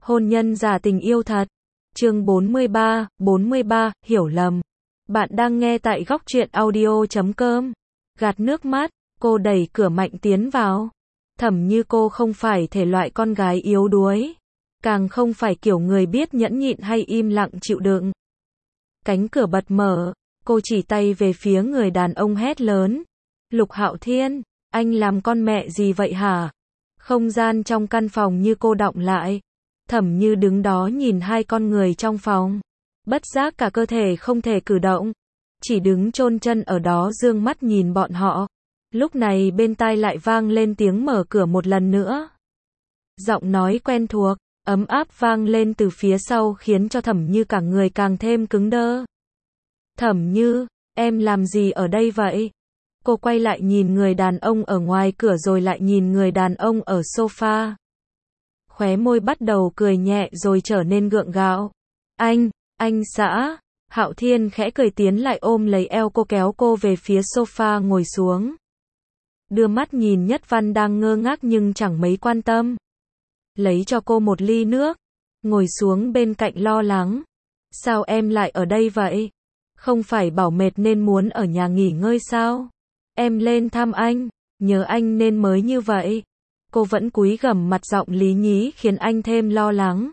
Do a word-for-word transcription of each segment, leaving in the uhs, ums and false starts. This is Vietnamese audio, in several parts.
Hôn nhân giả tình yêu thật. Chương bốn mươi ba, bốn mươi ba, hiểu lầm. Bạn đang nghe tại góc truyện audio chấm com. Gạt nước mắt, cô đẩy cửa mạnh tiến vào. Thẩm Như cô không phải thể loại con gái yếu đuối, càng không phải kiểu người biết nhẫn nhịn hay im lặng chịu đựng. Cánh cửa bật mở, cô chỉ tay về phía người đàn ông hét lớn. Lục Hạo Thiên, anh làm con mẹ gì vậy hả? Không gian trong căn phòng như cô đọng lại. Thẩm Như đứng đó nhìn hai con người trong phòng. Bất giác cả cơ thể không thể cử động. Chỉ đứng chôn chân ở đó dương mắt nhìn bọn họ. Lúc này bên tai lại vang lên tiếng mở cửa một lần nữa. Giọng nói quen thuộc, ấm áp vang lên từ phía sau khiến cho Thẩm Như cả người càng thêm cứng đơ. Thẩm Như, em làm gì ở đây vậy? Cô quay lại nhìn người đàn ông ở ngoài cửa rồi lại nhìn người đàn ông ở sofa. Khóe môi bắt đầu cười nhẹ rồi trở nên gượng gạo. Anh, anh xã. Hạo Thiên khẽ cười tiến lại ôm lấy eo cô kéo cô về phía sofa ngồi xuống. Đưa mắt nhìn Nhất Văn đang ngơ ngác nhưng chẳng mấy quan tâm. Lấy cho cô một ly nước. Ngồi xuống bên cạnh lo lắng. Sao em lại ở đây vậy? Không phải bảo mệt nên muốn ở nhà nghỉ ngơi sao? Em lên thăm anh, nhớ anh nên mới như vậy. Cô vẫn cúi gằm mặt giọng lý nhí khiến anh thêm lo lắng.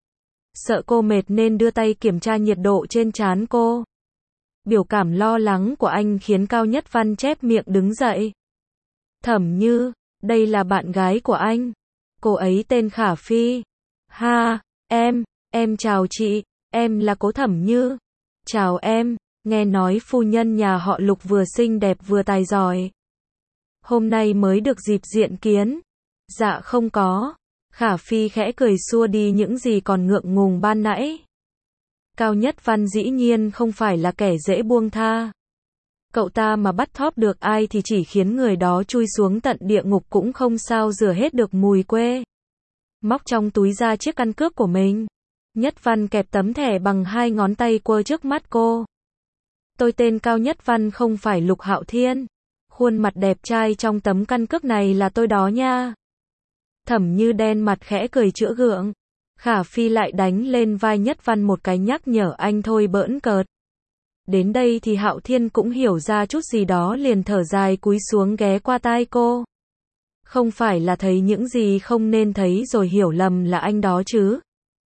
Sợ cô mệt nên đưa tay kiểm tra nhiệt độ trên trán cô. Biểu cảm lo lắng của anh khiến Cao Nhất Văn chép miệng đứng dậy. Thẩm Như, đây là bạn gái của anh. Cô ấy tên Khả Phi. Ha, em, em chào chị, em là Cố Thẩm Như. Chào em, nghe nói phu nhân nhà họ Lục vừa xinh đẹp vừa tài giỏi. Hôm nay mới được dịp diện kiến. Dạ không có. Khả Phi khẽ cười xua đi những gì còn ngượng ngùng ban nãy. Cao Nhất Văn dĩ nhiên không phải là kẻ dễ buông tha. Cậu ta mà bắt thóp được ai thì chỉ khiến người đó chui xuống tận địa ngục cũng không sao rửa hết được mùi quê. Móc trong túi ra chiếc căn cước của mình. Nhất Văn kẹp tấm thẻ bằng hai ngón tay quơ trước mắt cô. Tôi tên Cao Nhất Văn không phải Lục Hạo Thiên. Khuôn mặt đẹp trai trong tấm căn cước này là tôi đó nha. Thẩm Như đen mặt khẽ cười chữa gượng. Khả Phi lại đánh lên vai Nhất Văn một cái nhắc nhở anh thôi bỡn cợt. Đến đây thì Hạo Thiên cũng hiểu ra chút gì đó liền thở dài cúi xuống ghé qua tai cô. Không phải là thấy những gì không nên thấy rồi hiểu lầm là anh đó chứ?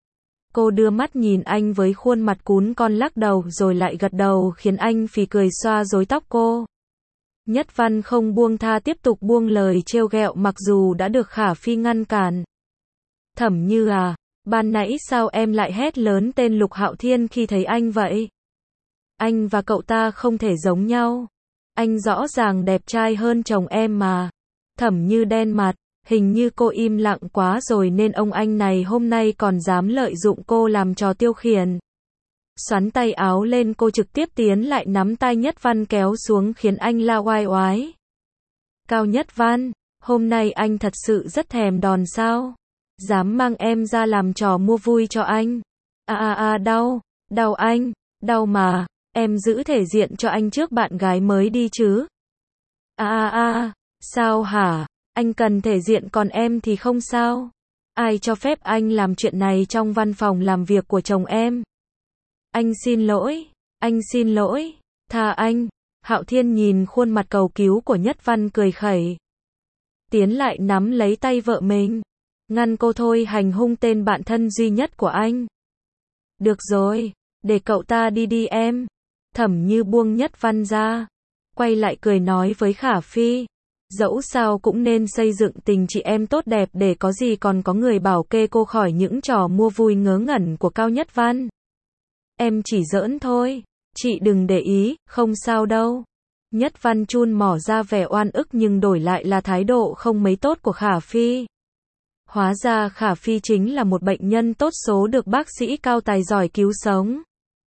Cô đưa mắt nhìn anh với khuôn mặt cún con lắc đầu rồi lại gật đầu khiến anh phì cười xoa rối tóc cô. Nhất Văn không buông tha tiếp tục buông lời trêu ghẹo mặc dù đã được Khả Phi ngăn cản. Thẩm Như à, ban nãy sao em lại hét lớn tên Lục Hạo Thiên khi thấy anh vậy? Anh và cậu ta không thể giống nhau. Anh rõ ràng đẹp trai hơn chồng em mà. Thẩm Như đen mặt, hình như cô im lặng quá rồi nên ông anh này hôm nay còn dám lợi dụng cô làm trò tiêu khiển. Xoắn tay áo lên cô trực tiếp tiến lại nắm tay Nhất Văn kéo xuống khiến anh la oai oái. Cao Nhất Văn, hôm nay anh thật sự rất thèm đòn sao? Dám mang em ra làm trò mua vui cho anh. À à à đau, đau anh, đau mà, em giữ thể diện cho anh trước bạn gái mới đi chứ. À à à, sao hả? Anh cần thể diện còn em thì không sao. Ai cho phép anh làm chuyện này trong văn phòng làm việc của chồng em? Anh xin lỗi, anh xin lỗi, tha anh. Hạo Thiên nhìn khuôn mặt cầu cứu của Nhất Văn cười khẩy. Tiến lại nắm lấy tay vợ mình. Ngăn cô thôi hành hung tên bạn thân duy nhất của anh. Được rồi, để cậu ta đi đi em. Thẩm Như buông Nhất Văn ra. Quay lại cười nói với Khả Phi. Dẫu sao cũng nên xây dựng tình chị em tốt đẹp để có gì còn có người bảo kê cô khỏi những trò mua vui ngớ ngẩn của Cao Nhất Văn. Em chỉ giỡn thôi, chị đừng để ý, không sao đâu. Nhất Văn chun mỏ ra vẻ oan ức nhưng đổi lại là thái độ không mấy tốt của Khả Phi. Hóa ra Khả Phi chính là một bệnh nhân tốt số được bác sĩ Cao tài giỏi cứu sống.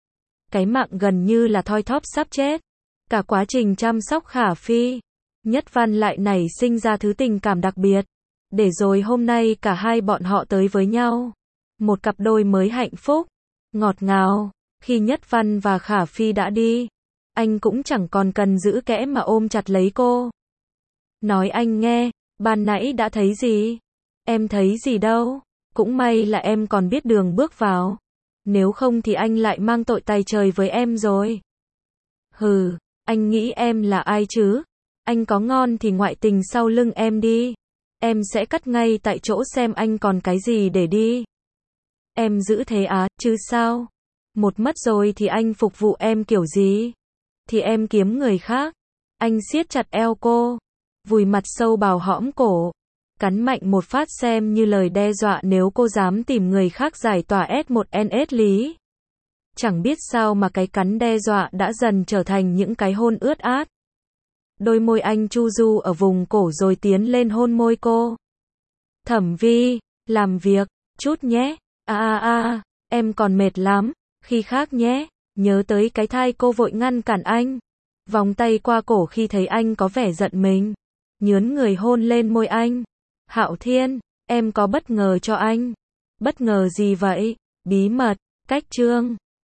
Cái mạng gần như là thoi thóp sắp chết. Cả quá trình chăm sóc Khả Phi, Nhất Văn lại nảy sinh ra thứ tình cảm đặc biệt. Để rồi hôm nay cả hai bọn họ tới với nhau. Một cặp đôi mới hạnh phúc, ngọt ngào. Khi Nhất Văn và Khả Phi đã đi, anh cũng chẳng còn cần giữ kẽ mà ôm chặt lấy cô. Nói anh nghe, ban nãy đã thấy gì? Em thấy gì đâu? Cũng may là em còn biết đường bước vào. Nếu không thì anh lại mang tội tày trời với em rồi. Hừ, anh nghĩ em là ai chứ? Anh có ngon thì ngoại tình sau lưng em đi. Em sẽ cắt ngay tại chỗ xem anh còn cái gì để đi. Em giữ thế á, chứ sao? Một mất rồi thì anh phục vụ em kiểu gì? Thì em kiếm người khác. Anh siết chặt eo cô, vùi mặt sâu vào hõm cổ, cắn mạnh một phát xem như lời đe dọa nếu cô dám tìm người khác giải tỏa S một N S lý. Chẳng biết sao mà cái cắn đe dọa đã dần trở thành những cái hôn ướt át. Đôi môi anh chu du ở vùng cổ rồi tiến lên hôn môi cô. Thẩm Vi, làm việc, chút nhé. À à à, em còn mệt lắm, khi khác nhé. Nhớ tới cái thai cô vội ngăn cản anh. Vòng tay qua cổ khi thấy anh có vẻ giận mình. Nhướn người hôn lên môi anh. Hạo Thiên, em có bất ngờ cho anh. Bất ngờ gì vậy? Bí mật, cách chương.